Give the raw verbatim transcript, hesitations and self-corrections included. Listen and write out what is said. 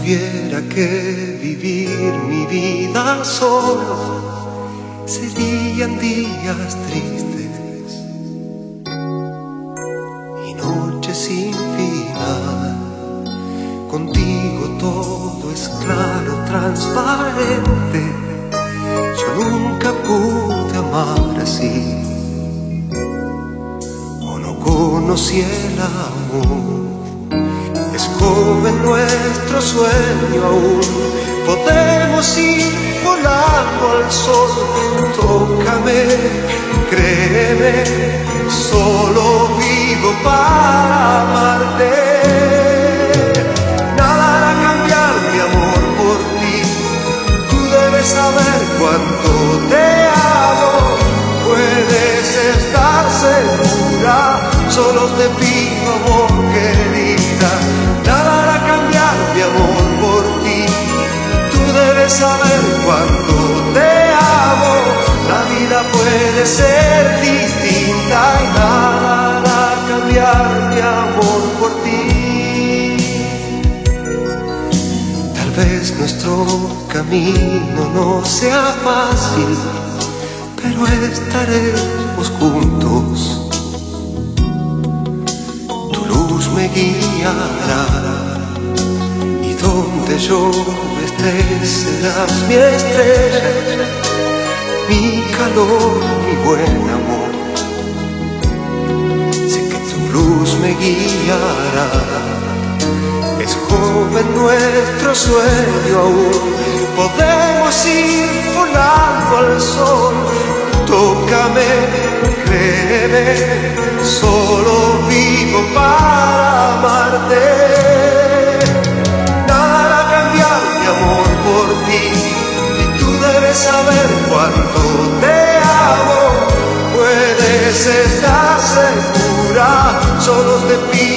tuviera que vivir mi vida solo, serían días tristes y noches sin final. Contigo todo es claro, transparente. Yo nunca pude amar así, o no conocí el amor. Es joven nuestro sueño aún, podemos ir volando al sol. Tócame, créeme, solo vivo para amarte. Nada hará cambiar mi amor por ti, tú debes saber cuánto te amo. Puedes estar segura, solo te pido amor, querida. Nada hará cambiar mi amor por ti, tú debes saber cuánto te amo. La vida puede ser distinta y nada hará cambiar mi amor por ti. Tal vez nuestro camino no sea fácil, pero estaremos juntos. Tu luz me guiará y donde yo esté serás mi estrella, mi calor, mi buen amor. Sé que tu luz me guiará. Es joven nuestro sueño aún, podemos ir volando al sol. Tócame, créeme, solo vivo para amarte. Nada hará cambiar mi amor por ti, y tú debes saber cuánto te amo. Puedes estar segura, solo te pido